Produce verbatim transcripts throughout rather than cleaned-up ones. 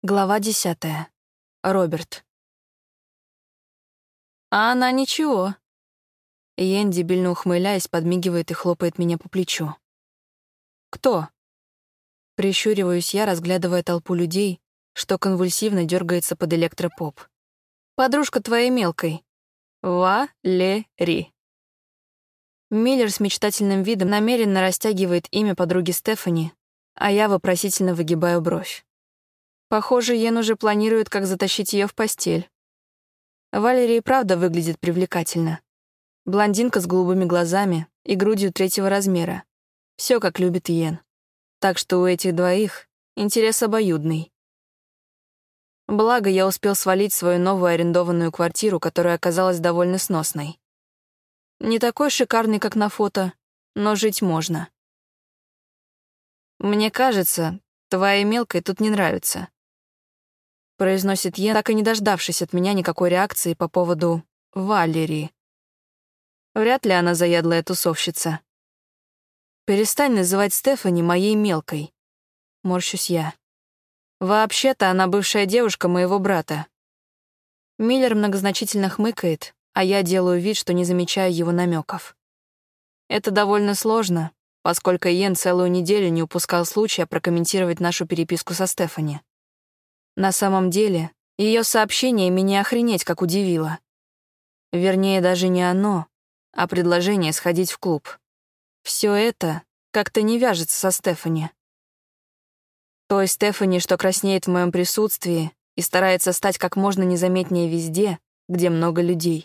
Глава десятая. Роберт. А она ничего. Йен, дебильно ухмыляясь, подмигивает и хлопает меня по плечу. Кто? Прищуриваюсь я, разглядывая толпу людей, что конвульсивно дергается под электропоп. Подружка твоей мелкой. Валери. Миллер с мечтательным видом намеренно растягивает имя подруги Стефани, а я вопросительно выгибаю бровь. Похоже, Йен уже планирует, как затащить ее в постель. Валерия и правда выглядит привлекательно. Блондинка с голубыми глазами и грудью третьего размера. Все, как любит Йен. Так что у этих двоих интерес обоюдный. Благо, я успел свалить свою новую арендованную квартиру, которая оказалась довольно сносной. Не такой шикарный, как на фото, но жить можно. Мне кажется, твоей мелкой тут не нравится. Произносит Йен, так и не дождавшись от меня никакой реакции по поводу Валерии. Вряд ли она заядлая тусовщица. Перестань называть Стефани моей мелкой. Морщусь я. Вообще-то она бывшая девушка моего брата. Миллер многозначительно хмыкает, а я делаю вид, что не замечаю его намеков. Это довольно сложно, поскольку Йен целую неделю не упускал случая прокомментировать нашу переписку со Стефани. На самом деле, ее сообщение меня охренеть как удивило. Вернее, даже не оно, а предложение сходить в клуб. Все это как-то не вяжется со Стефани. Той Стефани, что краснеет в моем присутствии и старается стать как можно незаметнее везде, где много людей.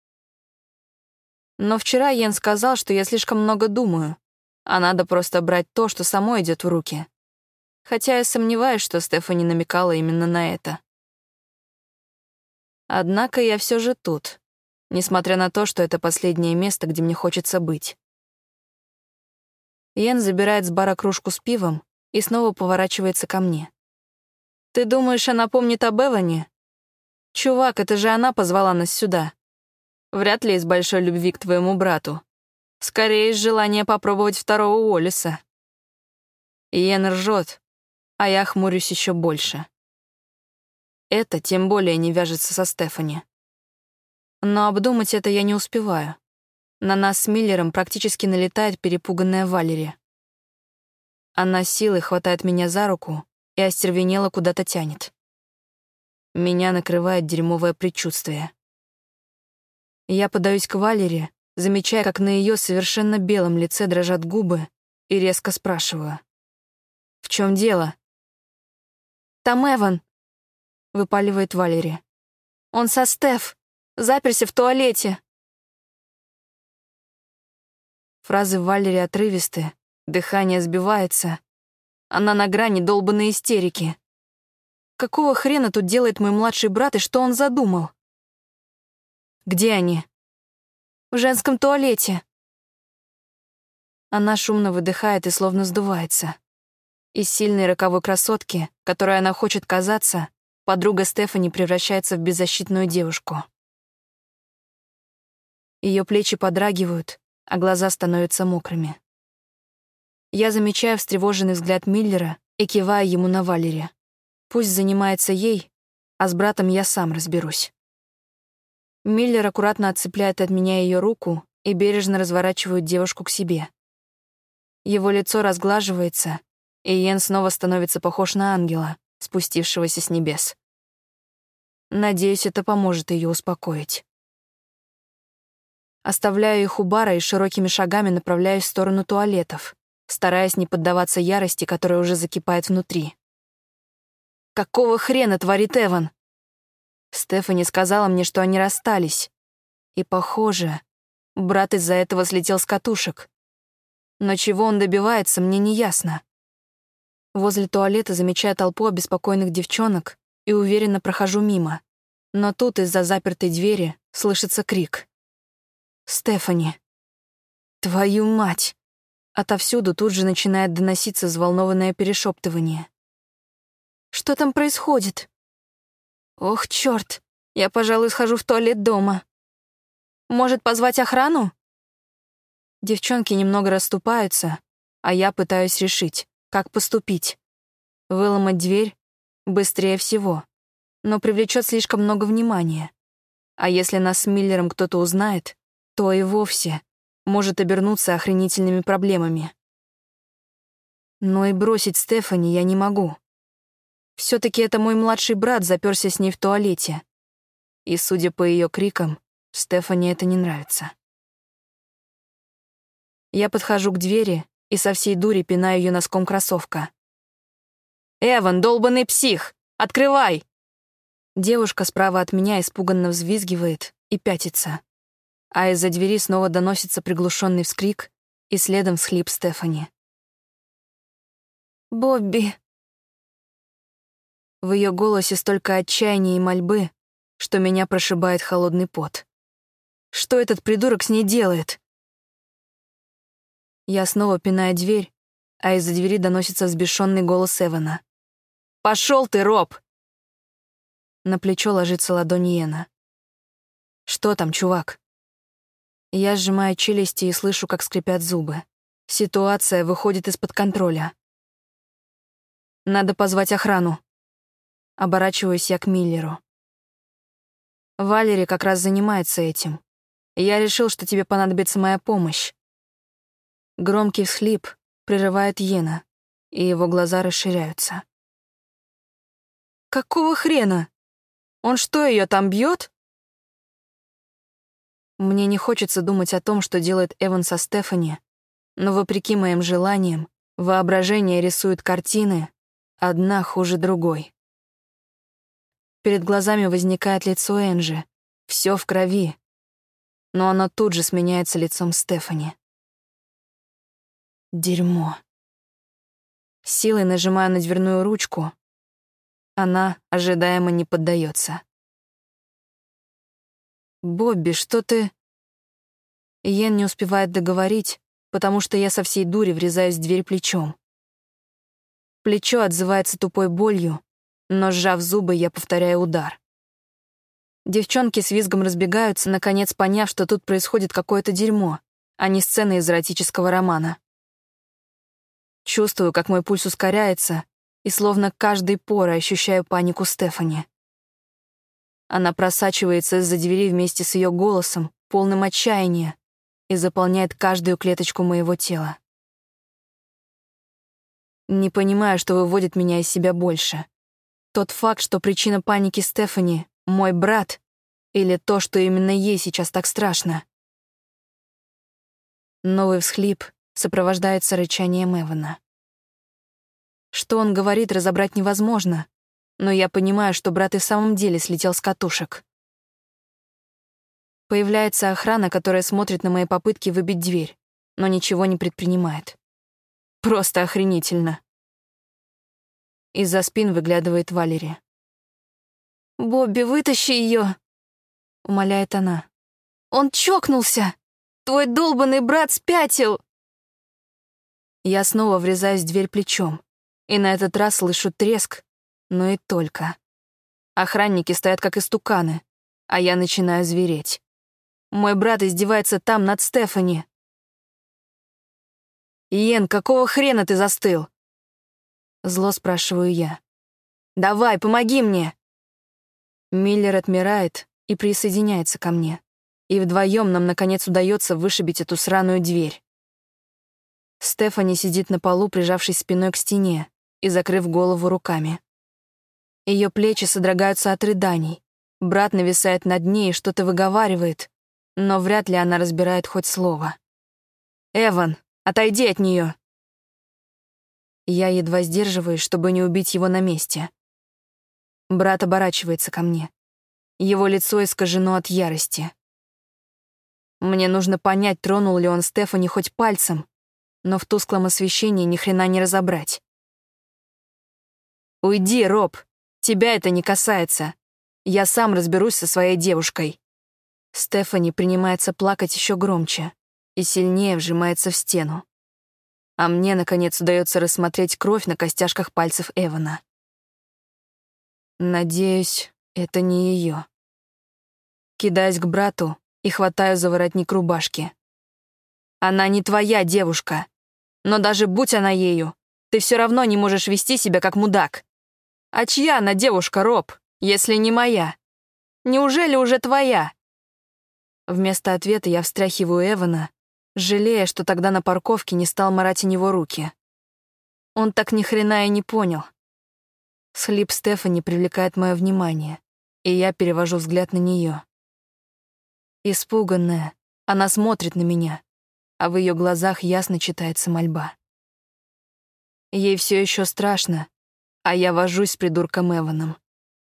Но вчера Йен сказал, что я слишком много думаю, а надо просто брать то, что само идет в руки. Хотя я сомневаюсь, что Стефани намекала именно на это. Однако я все же тут, несмотря на то, что это последнее место, где мне хочется быть. Йен забирает с бара кружку с пивом и снова поворачивается ко мне. «Ты думаешь, она помнит об Эване? Чувак, это же она позвала нас сюда. Вряд ли из большой любви к твоему брату. Скорее, из желания попробовать второго Уоллеса». Йен ржет, а я хмурюсь еще больше. Это тем более не вяжется со Стефани. Но обдумать это я не успеваю. На нас с Миллером практически налетает перепуганная Валерия. Она силой хватает меня за руку и остервенело куда-то тянет. Меня накрывает дерьмовое предчувствие. Я подаюсь к Валерии, замечая, как на ее совершенно белом лице дрожат губы, и резко спрашиваю. «В чем дело?» «Там Эван», — выпаливает Валерия. «Он со Стеф, заперся в туалете». Фразы Валерии отрывистые, дыхание сбивается. Она на грани долбанной истерики. Какого хрена тут делает мой младший брат и что он задумал? «Где они?» «В женском туалете». Она шумно выдыхает и словно сдувается. Из сильной роковой красотки, которой она хочет казаться, подруга Стефани превращается в беззащитную девушку. Ее плечи подрагивают, а глаза становятся мокрыми. Я замечаю встревоженный взгляд Миллера и киваю ему на Валерия. Пусть занимается ей, а с братом я сам разберусь. Миллер аккуратно отцепляет от меня ее руку и бережно разворачивает девушку к себе. Его лицо разглаживается, и Йен снова становится похож на ангела, спустившегося с небес. Надеюсь, это поможет ее успокоить. Оставляю их у бара и широкими шагами направляюсь в сторону туалетов, стараясь не поддаваться ярости, которая уже закипает внутри. Какого хрена творит Эван? Стефани сказала мне, что они расстались. И, похоже, брат из-за этого слетел с катушек. Но чего он добивается, мне не ясно. Возле туалета замечаю толпу обеспокоенных девчонок и уверенно прохожу мимо. Но тут из-за запертой двери слышится крик. «Стефани! Твою мать!» Отовсюду тут же начинает доноситься взволнованное перешептывание. «Что там происходит?» «Ох, чёрт! Я, пожалуй, схожу в туалет дома. Может, позвать охрану?» Девчонки немного расступаются, а я пытаюсь решить, как поступить. Выломать дверь Быстрее всего. Но привлечет слишком много внимания. А если нас с Миллером кто-то узнает, то и вовсе может обернуться охренительными проблемами. Но и бросить Стефани я не могу. Все-таки это мой младший брат заперся с ней в туалете. И, судя по ее крикам, Стефани это не нравится. Я подхожу к двери и со всей дури пинаю ее носком кроссовка. «Эван, долбанный псих! Открывай!» Девушка справа от меня испуганно взвизгивает и пятится, а из-за двери снова доносится приглушенный вскрик и следом всхлип Стефани. «Бобби!» В ее голосе столько отчаяния и мольбы, что меня прошибает холодный пот. Что этот придурок с ней делает? Я снова пинаю дверь, а из-за двери доносится взбешенный голос Эвана. «Пошел ты, Роб!» На плечо ложится ладонь Йена. «Что там, чувак?» Я сжимаю челюсти и слышу, как скрипят зубы. Ситуация выходит из-под контроля. «Надо позвать охрану». Оборачиваюсь я к Миллеру. «Валери как раз занимается этим. Я решил, что тебе понадобится моя помощь». Громкий всхлип прерывает Йена, и его глаза расширяются. «Какого хрена? Он что, ее там бьет?» Мне не хочется думать о том, что делает Эван со Стефани, но вопреки моим желаниям, воображение рисует картины, одна хуже другой. Перед глазами возникает лицо Энджи, все в крови, но оно тут же сменяется лицом Стефани. Дерьмо. Силой нажимаю на дверную ручку. Она ожидаемо не поддается. «Бобби, что ты...» Йен не успевает договорить, потому что я со всей дури врезаюсь в дверь плечом. Плечо отзывается тупой болью, но, сжав зубы, я повторяю удар. Девчонки с визгом разбегаются, наконец поняв, что тут происходит какое-то дерьмо, а не сцена из эротического романа. Чувствую, как мой пульс ускоряется, и словно каждой порой ощущаю панику Стефани. Она просачивается из-за двери вместе с ее голосом, полным отчаяния, и заполняет каждую клеточку моего тела. Не понимаю, что выводит меня из себя больше. Тот факт, что причина паники Стефани — мой брат, или то, что именно ей сейчас так страшно. Новый всхлип сопровождается рычанием Эвана. Что он говорит, разобрать невозможно, но я понимаю, что брат и в самом деле слетел с катушек. Появляется охрана, которая смотрит на мои попытки выбить дверь, но ничего не предпринимает. Просто охренительно. Из-за спин выглядывает Валери. «Бобби, вытащи ее!» — умоляет она. «Он чокнулся! Твой долбанный брат спятил!» Я снова врезаюсь в дверь плечом, и на этот раз слышу треск, но и только. Охранники стоят как истуканы, а я начинаю звереть. Мой брат издевается там над Стефани. «Йен, какого хрена ты застыл?» Зло спрашиваю я. «Давай, помоги мне!» Миллер отмирает и присоединяется ко мне, и вдвоем нам, наконец, удается вышибить эту сраную дверь. Стефани сидит на полу, прижавшись спиной к стене и закрыв голову руками. Ее плечи содрогаются от рыданий. Брат нависает над ней и что-то выговаривает, но вряд ли она разбирает хоть слово. «Эван, отойди от нее!» Я едва сдерживаюсь, чтобы не убить его на месте. Брат оборачивается ко мне. Его лицо искажено от ярости. Мне нужно понять, тронул ли он Стефани хоть пальцем, но в тусклом освещении ни хрена не разобрать. «Уйди, Роб, тебя это не касается. Я сам разберусь со своей девушкой». Стефани принимается плакать еще громче и сильнее вжимается в стену. А мне, наконец, удается рассмотреть кровь на костяшках пальцев Эвана. Надеюсь, это не ее. Кидаюсь к брату и хватаю за воротник рубашки. «Она не твоя девушка. Но даже будь она ею, ты все равно не можешь вести себя как мудак». А чья она девушка, Роб, если не моя? Неужели уже твоя?» Вместо ответа я встряхиваю Эвана, жалея, что тогда на парковке не стал марать о него руки. Он так ни хрена и не понял. Схлип Стефани привлекает мое внимание, и я перевожу взгляд на нее. Испуганная, она смотрит на меня, а в ее глазах ясно читается мольба. Ей все еще страшно, а я вожусь с придурком Эваном.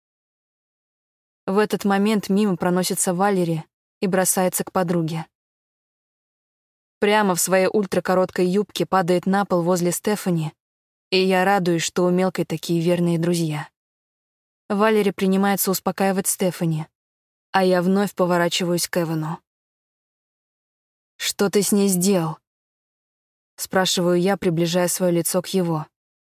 В этот момент мимо проносится Валери и бросается к подруге. Прямо в своей ультракороткой юбке падает на пол возле Стефани, и я радуюсь, что у мелкой такие верные друзья. Валери принимается успокаивать Стефани, а я вновь поворачиваюсь к Эвану. «Что ты с ней сделал?» — спрашиваю я, приближая свое лицо к его.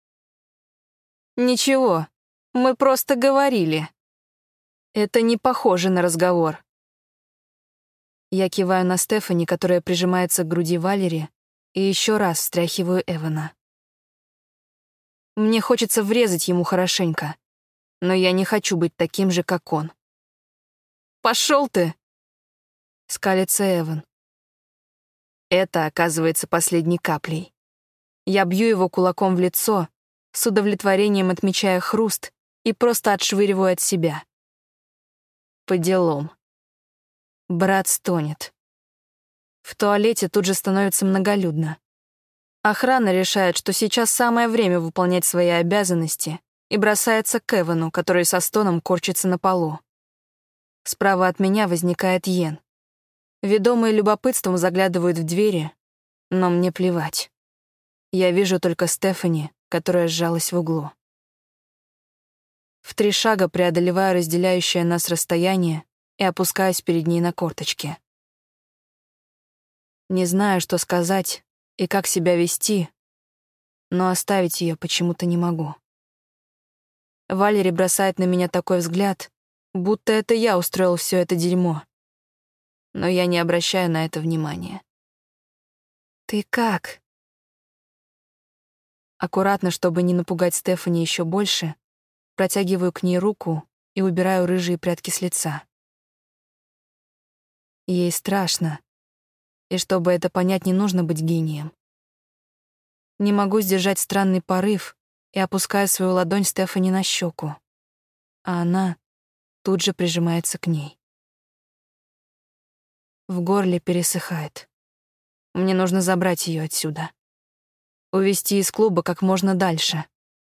«Ничего, мы просто говорили. Это не похоже на разговор». Я киваю на Стефани, которая прижимается к груди Валери, и еще раз встряхиваю Эвана. Мне хочется врезать ему хорошенько, но я не хочу быть таким же, как он. «Пошел ты!» — скалится Эван. Это оказывается последней каплей. Я бью его кулаком в лицо, с удовлетворением отмечая хруст, и просто отшвыриваю от себя. По делам. Брат стонет. В туалете тут же становится многолюдно. Охрана решает, что сейчас самое время выполнять свои обязанности, и бросается к Эвану, который со стоном корчится на полу. Справа от меня возникает Йен. Ведомые любопытством заглядывают в двери, но мне плевать. Я вижу только Стефани, которая сжалась в углу. В три шага преодолеваю разделяющее нас расстояние и опускаюсь перед ней на корточки. Не знаю, что сказать и как себя вести, но оставить ее почему-то не могу. Валери бросает на меня такой взгляд, будто это я устроил все это дерьмо. Но я не обращаю на это внимания. «Ты как?» Аккуратно, чтобы не напугать Стефани еще больше, протягиваю к ней руку и убираю рыжие прядки с лица. Ей страшно, и чтобы это понять, не нужно быть гением. Не могу сдержать странный порыв и опускаю свою ладонь Стефани на щеку, а она тут же прижимается к ней. В горле пересыхает. Мне нужно забрать ее отсюда. Увести из клуба как можно дальше.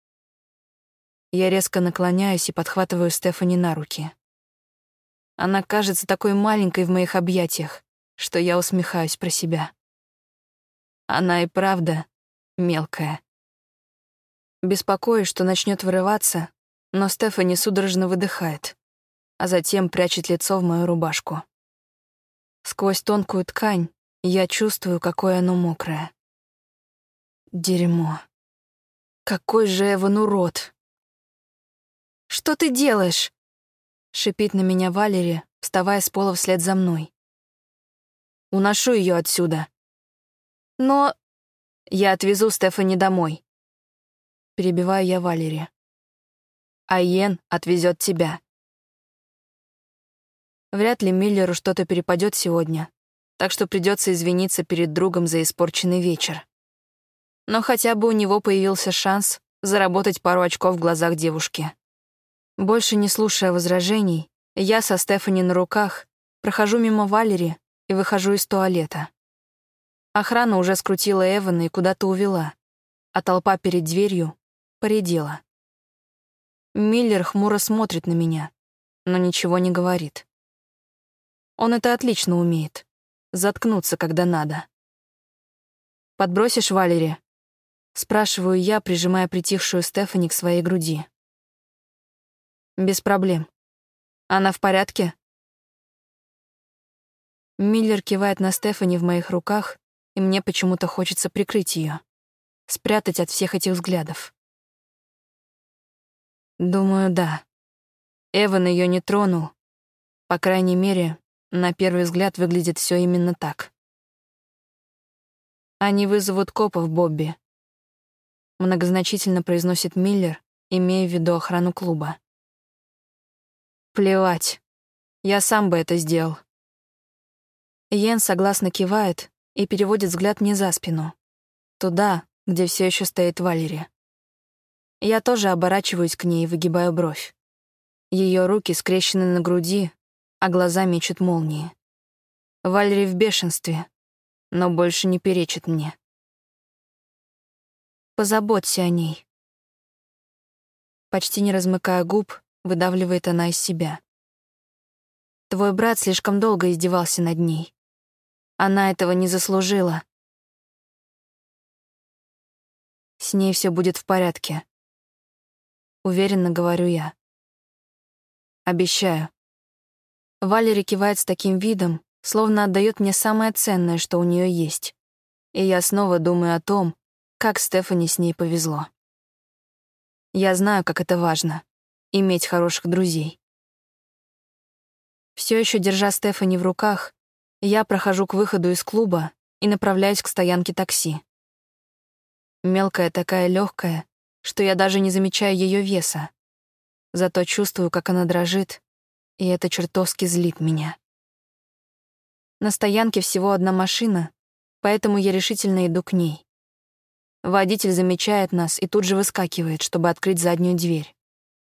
Я резко наклоняюсь и подхватываю Стефани на руки. Она кажется такой маленькой в моих объятиях, что я усмехаюсь про себя. Она и правда мелкая. Беспокоюсь, что начнет вырываться, но Стефани судорожно выдыхает, а затем прячет лицо в мою рубашку. Сквозь тонкую ткань я чувствую, какое оно мокрое. Дерьмо. Какой же Эван урод. «Что ты делаешь?» — шипит на меня Валери, вставая с пола вслед за мной. «Уношу ее отсюда». «Но...» «Я отвезу Стефани домой». Перебиваю я Валери. «А Йен отвезет тебя». Вряд ли Миллеру что-то перепадет сегодня, так что придется извиниться перед другом за испорченный вечер. Но хотя бы у него появился шанс заработать пару очков в глазах девушки. Больше не слушая возражений, я со Стефани на руках прохожу мимо Валери и выхожу из туалета. Охрана уже скрутила Эвана и куда-то увела, а толпа перед дверью поредела. Миллер хмуро смотрит на меня, но ничего не говорит. Он это отлично умеет — заткнуться, когда надо. «Подбросишь Валери?» — спрашиваю я, прижимая притихшую Стефани к своей груди. «Без проблем. Она в порядке?» Миллер кивает на Стефани в моих руках, и мне почему-то хочется прикрыть ее, спрятать от всех этих взглядов. Думаю, да. Эван ее не тронул. По крайней мере, на первый взгляд выглядит все именно так. «Они вызовут копов, Бобби», — многозначительно произносит Миллер имея в виду охрану клуба. Плевать. Я сам бы это сделал. Йен согласно кивает и переводит взгляд мне за спину. Туда, где все еще стоит Валери. Я тоже оборачиваюсь к ней и выгибаю бровь. Ее руки скрещены на груди, а глаза мечут молнии. Валери в бешенстве, но больше не перечит мне. Позаботься о ней. Почти не размыкая губ, выдавливает она из себя. Твой брат слишком долго издевался над ней. Она этого не заслужила. С ней все будет в порядке. Уверенно говорю я. Обещаю. Валери кивает с таким видом, словно отдает мне самое ценное, что у нее есть. И я снова думаю о том, как Стефани с ней повезло. Я знаю, как это важно — иметь хороших друзей. Все еще держа Стефани в руках, я прохожу к выходу из клуба и направляюсь к стоянке такси. Мелкая такая легкая, что я даже не замечаю ее веса. Зато чувствую, как она дрожит, и это чертовски злит меня. На стоянке всего одна машина, поэтому я решительно иду к ней. Водитель замечает нас и тут же выскакивает, чтобы открыть заднюю дверь.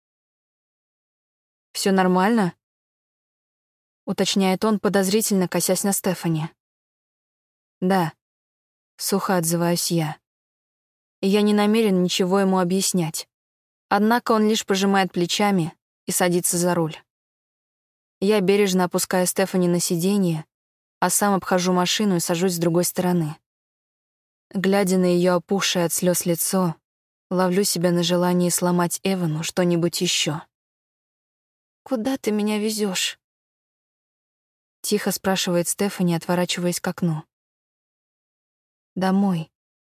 «Все нормально?» — уточняет он, подозрительно косясь на Стефани. «Да», — сухо отзываюсь я. И я не намерен ничего ему объяснять. Однако он лишь пожимает плечами и садится за руль. Я бережно опускаю Стефани на сиденье, а сам обхожу машину и сажусь с другой стороны. Глядя на ее опухшее от слез лицо, ловлю себя на желании сломать Эвану что-нибудь еще. «Куда ты меня везешь? Тихо спрашивает Стефани, отворачиваясь к окну. «Домой».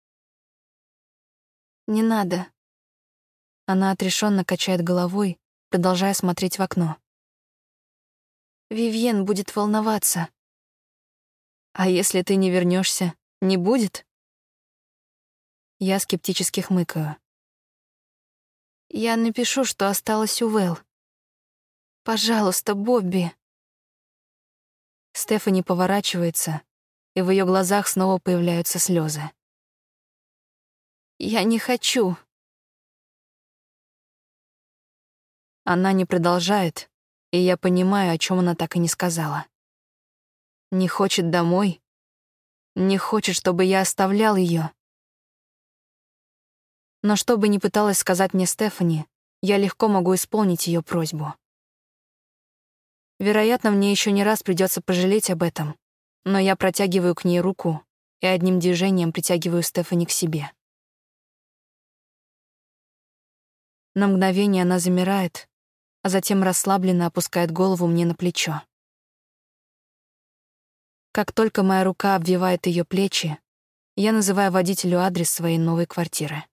«Не надо». Она отрешенно качает головой, продолжая смотреть в окно. «Вивьен будет волноваться». «А если ты не вернешься, не будет?» Я скептически хмыкаю. «Я напишу, что осталась у Вэл. Пожалуйста, Бобби». Стефани поворачивается, и в ее глазах снова появляются слезы. «Я не хочу». Она не продолжает, и я понимаю, о чем она так и не сказала. Не хочет домой, не хочет, чтобы я оставлял ее. Но что бы ни пыталась сказать мне Стефани, я легко могу исполнить ее просьбу. Вероятно, мне еще не раз придется пожалеть об этом, но я протягиваю к ней руку и одним движением притягиваю Стефани к себе. На мгновение она замирает, а затем расслабленно опускает голову мне на плечо. Как только моя рука обвивает ее плечи, я называю водителю адрес своей новой квартиры.